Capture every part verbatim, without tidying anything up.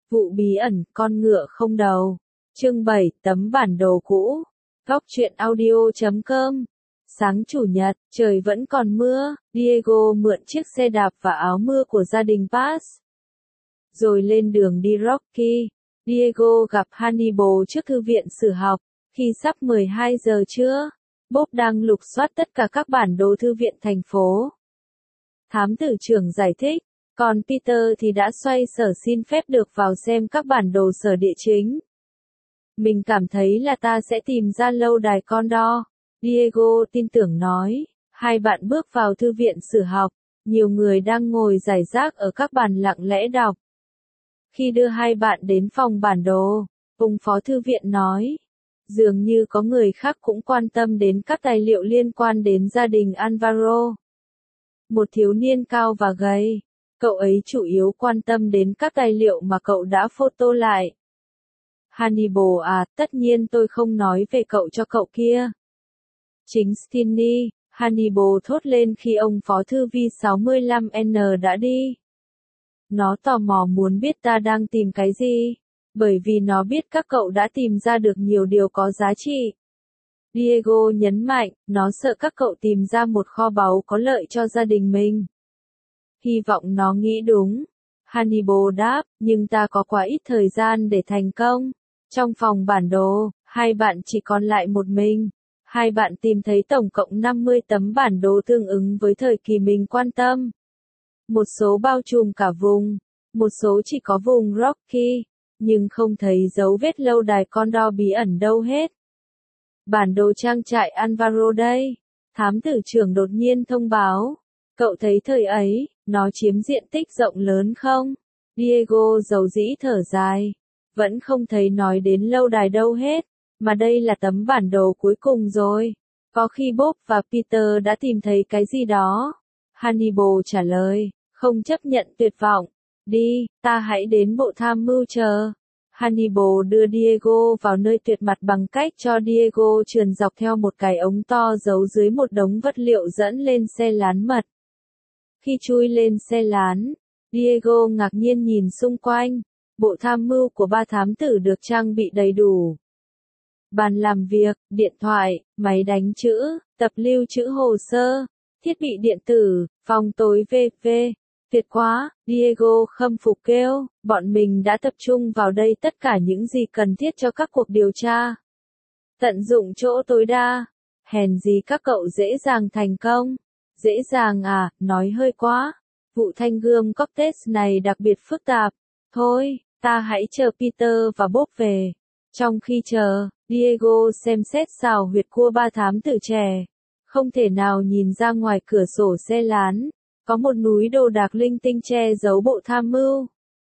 Vụ bí ẩn, con ngựa không đầu. Chương bảy, tấm bản đồ cũ. Góc truyện audio chấm com. Sáng chủ nhật, trời vẫn còn mưa, Diego mượn chiếc xe đạp và áo mưa của gia đình Paz. Rồi lên đường đi Rocky. Diego gặp Hannibal trước thư viện sử học. Khi sắp mười hai giờ trưa, Bob đang lục soát tất cả các bản đồ thư viện thành phố. Thám tử trưởng giải thích, còn Peter thì đã xoay sở xin phép được vào xem các bản đồ sở địa chính. Mình cảm thấy là ta sẽ tìm ra lâu đài Condor, Diego tin tưởng nói. Hai bạn bước vào thư viện sử học, nhiều người đang ngồi rải rác ở các bàn lặng lẽ đọc. Khi đưa hai bạn đến phòng bản đồ, ông phó thư viện nói, dường như có người khác cũng quan tâm đến các tài liệu liên quan đến gia đình Alvaro. Một thiếu niên cao và gầy, cậu ấy chủ yếu quan tâm đến các tài liệu mà cậu đã photo lại. Hannibal à, tất nhiên tôi không nói về cậu cho cậu kia. Chính Stinny, Hannibal thốt lên khi ông phó thư vi sáu mươi lăm N đã đi. Nó tò mò muốn biết ta đang tìm cái gì, bởi vì nó biết các cậu đã tìm ra được nhiều điều có giá trị. Diego nhấn mạnh, nó sợ các cậu tìm ra một kho báu có lợi cho gia đình mình. Hy vọng nó nghĩ đúng. Hannibal đáp, nhưng ta có quá ít thời gian để thành công. Trong phòng bản đồ, hai bạn chỉ còn lại một mình. Hai bạn tìm thấy tổng cộng năm mươi tấm bản đồ tương ứng với thời kỳ mình quan tâm. Một số bao trùm cả vùng, một số chỉ có vùng Rocky, nhưng không thấy dấu vết lâu đài Condor bí ẩn đâu hết. Bản đồ trang trại Alvaro đây, thám tử trưởng đột nhiên thông báo. Cậu thấy thời ấy, nó chiếm diện tích rộng lớn không? Diego dầu dĩ thở dài. Vẫn không thấy nói đến lâu đài đâu hết, mà đây là tấm bản đồ cuối cùng rồi. Có khi Bob và Peter đã tìm thấy cái gì đó. Hannibal trả lời, không chấp nhận tuyệt vọng. Đi, ta hãy đến bộ tham mưu chờ. Hannibal đưa Diego vào nơi tuyệt mặt bằng cách cho Diego trườn dọc theo một cái ống to giấu dưới một đống vật liệu dẫn lên xe lán mật. Khi chui lên xe lán, Diego ngạc nhiên nhìn xung quanh. Bộ tham mưu của ba thám tử được trang bị đầy đủ. Bàn làm việc, điện thoại, máy đánh chữ, tập lưu trữ hồ sơ, thiết bị điện tử, phòng tối vê vê. Tuyệt quá, Diego khâm phục kêu, bọn mình đã tập trung vào đây tất cả những gì cần thiết cho các cuộc điều tra. Tận dụng chỗ tối đa. Hèn gì các cậu dễ dàng thành công. Dễ dàng à, nói hơi quá. Vụ thanh gươm Cortez này đặc biệt phức tạp. Thôi, ta hãy chờ Peter và Bob về. Trong khi chờ, Diego xem xét xào huyệt cua ba thám tử trẻ. Không thể nào nhìn ra ngoài cửa sổ xe lán. Có một núi đồ đạc linh tinh che giấu bộ tham mưu.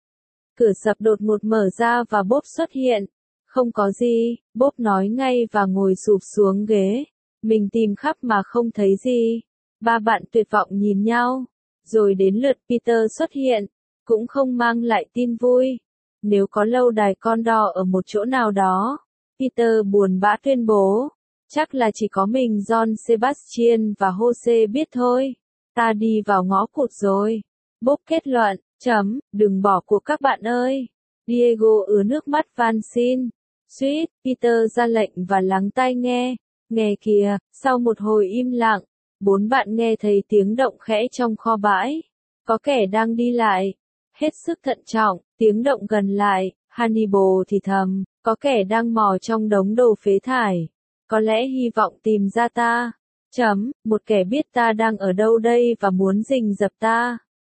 Cửa sập đột ngột mở ra và Bob xuất hiện. Không có gì, Bob nói ngay và ngồi sụp xuống ghế. Mình tìm khắp mà không thấy gì. Ba bạn tuyệt vọng nhìn nhau. Rồi đến lượt Peter xuất hiện. Cũng không mang lại tin vui. Nếu có lâu đài Condor ở một chỗ nào đó, Peter buồn bã tuyên bố. Chắc là chỉ có mình John Sebastian và Jose biết thôi. Ta đi vào ngõ cụt rồi. Bob kết luận, chấm, đừng bỏ cuộc các bạn ơi. Diego ứa nước mắt van xin. Suýt, Peter ra lệnh và lắng tai nghe. Nghe kìa, sau một hồi im lặng, bốn bạn nghe thấy tiếng động khẽ trong kho bãi. Có kẻ đang đi lại. Hết sức thận trọng, tiếng động gần lại, Hannibal thì thầm, có kẻ đang mò trong đống đồ phế thải. Có lẽ hy vọng tìm ra ta. Chấm, một kẻ biết ta đang ở đâu đây và muốn rình rập ta.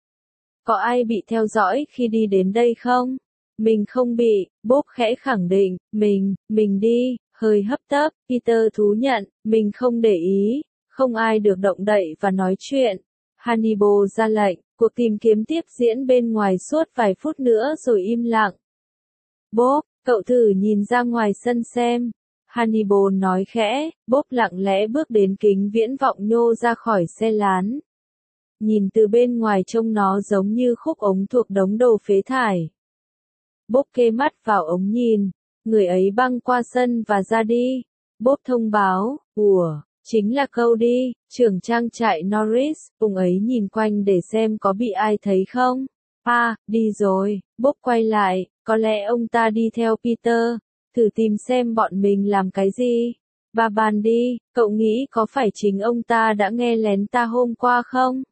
Có ai bị theo dõi khi đi đến đây không? Mình không bị, Bob khẽ khẳng định, mình, mình đi, hơi hấp tấp, Peter thú nhận, mình không để ý, không ai được động đậy và nói chuyện. Hannibal ra lệnh, cuộc tìm kiếm tiếp diễn bên ngoài suốt vài phút nữa rồi im lặng. Bob, cậu thử nhìn ra ngoài sân xem. Hannibal nói khẽ, Bob lặng lẽ bước đến kính viễn vọng nhô ra khỏi xe lán. Nhìn từ bên ngoài trông nó giống như khúc ống thuộc đống đồ phế thải. Bob kê mắt vào ống nhìn, người ấy băng qua sân và ra đi. Bob thông báo, ủa, chính là Cody, trưởng trang trại Norris, ông ấy nhìn quanh để xem có bị ai thấy không. À, đi rồi, Bob quay lại, có lẽ ông ta đi theo Peter, thử tìm xem bọn mình làm cái gì. Bà bàn đi, cậu nghĩ có phải chính ông ta đã nghe lén ta hôm qua không?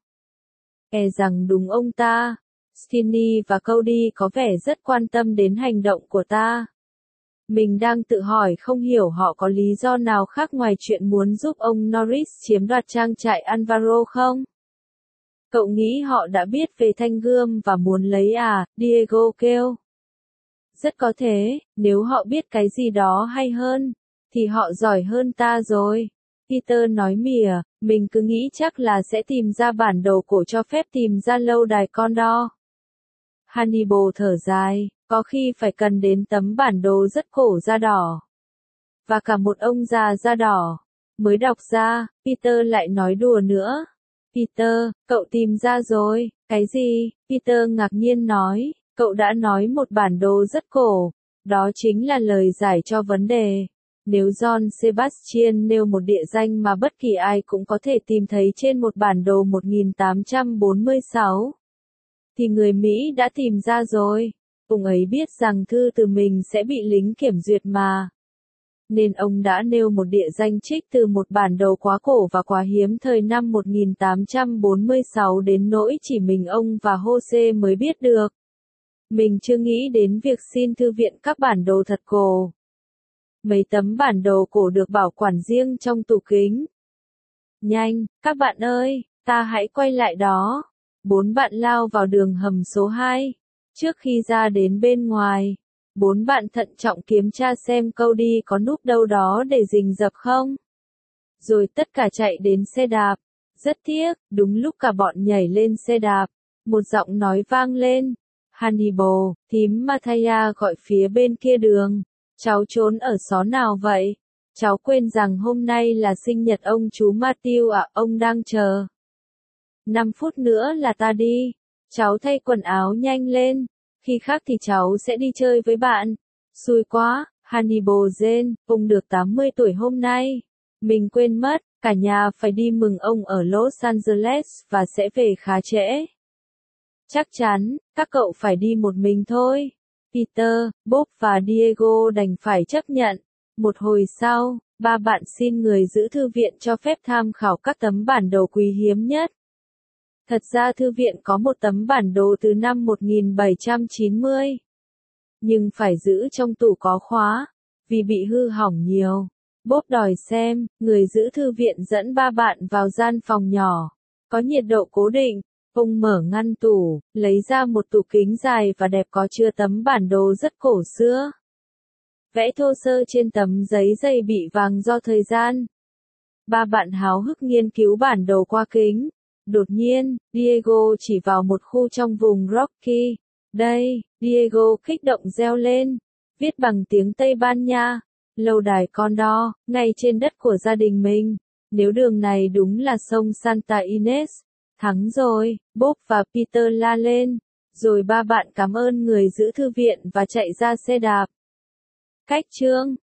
E rằng đúng ông ta. Skinny và Cody có vẻ rất quan tâm đến hành động của ta. Mình đang tự hỏi không hiểu họ có lý do nào khác ngoài chuyện muốn giúp ông Norris chiếm đoạt trang trại Alvaro không? Cậu nghĩ họ đã biết về thanh gươm và muốn lấy à, Diego kêu. Rất có thể, nếu họ biết cái gì đó hay hơn, thì họ giỏi hơn ta rồi. Peter nói mỉa, mình cứ nghĩ chắc là sẽ tìm ra bản đồ cổ cho phép tìm ra lâu đài Condor. Hannibal thở dài, có khi phải cần đến tấm bản đồ rất cổ da đỏ. Và cả một ông già da đỏ. Mới đọc ra, Peter lại nói đùa nữa. Peter, cậu tìm ra rồi, cái gì? Peter ngạc nhiên nói, cậu đã nói một bản đồ rất cổ. Đó chính là lời giải cho vấn đề. Nếu John Sebastian nêu một địa danh mà bất kỳ ai cũng có thể tìm thấy trên một bản đồ một nghìn tám trăm bốn mươi sáu, thì người Mỹ đã tìm ra rồi. Ông ấy biết rằng thư từ mình sẽ bị lính kiểm duyệt mà. Nên ông đã nêu một địa danh trích từ một bản đồ quá cổ và quá hiếm thời năm một nghìn tám trăm bốn mươi sáu đến nỗi chỉ mình ông và Jose mới biết được. Mình chưa nghĩ đến việc xin thư viện các bản đồ thật cổ. Mấy tấm bản đồ cổ được bảo quản riêng trong tủ kính. Nhanh, các bạn ơi, ta hãy quay lại đó. Bốn bạn lao vào đường hầm số hai. Trước khi ra đến bên ngoài, bốn bạn thận trọng kiểm tra xem Cody có núp đâu đó để rình rập không. Rồi tất cả chạy đến xe đạp. Rất tiếc, đúng lúc cả bọn nhảy lên xe đạp, một giọng nói vang lên. Hannibal, thím Mathaya gọi phía bên kia đường. Cháu trốn ở xó nào vậy? Cháu quên rằng hôm nay là sinh nhật ông chú Matthew à, ông đang chờ. Năm phút nữa là ta đi. Cháu thay quần áo nhanh lên. Khi khác thì cháu sẽ đi chơi với bạn. Xui quá, Hannibal rên, ông được tám mươi tuổi hôm nay. Mình quên mất, cả nhà phải đi mừng ông ở Los Angeles và sẽ về khá trễ. Chắc chắn, các cậu phải đi một mình thôi. Peter, Bob và Diego đành phải chấp nhận. Một hồi sau, ba bạn xin người giữ thư viện cho phép tham khảo các tấm bản đồ quý hiếm nhất. Thật ra thư viện có một tấm bản đồ từ năm một nghìn bảy trăm chín mươi. Nhưng phải giữ trong tủ có khóa, vì bị hư hỏng nhiều. Bob đòi xem, người giữ thư viện dẫn ba bạn vào gian phòng nhỏ. Có nhiệt độ cố định. Ông mở ngăn tủ, lấy ra một tủ kính dài và đẹp có chứa tấm bản đồ rất cổ xưa. Vẽ thô sơ trên tấm giấy dày bị vàng do thời gian. Ba bạn háo hức nghiên cứu bản đồ qua kính. Đột nhiên, Diego chỉ vào một khu trong vùng Rocky. Đây, Diego kích động reo lên. Viết bằng tiếng Tây Ban Nha. Lâu đài Condor, ngay trên đất của gia đình mình. Nếu đường này đúng là sông Santa Ines. Thắng rồi, Bob và Peter la lên. Rồi ba bạn cảm ơn người giữ thư viện và chạy ra xe đạp. Cách chương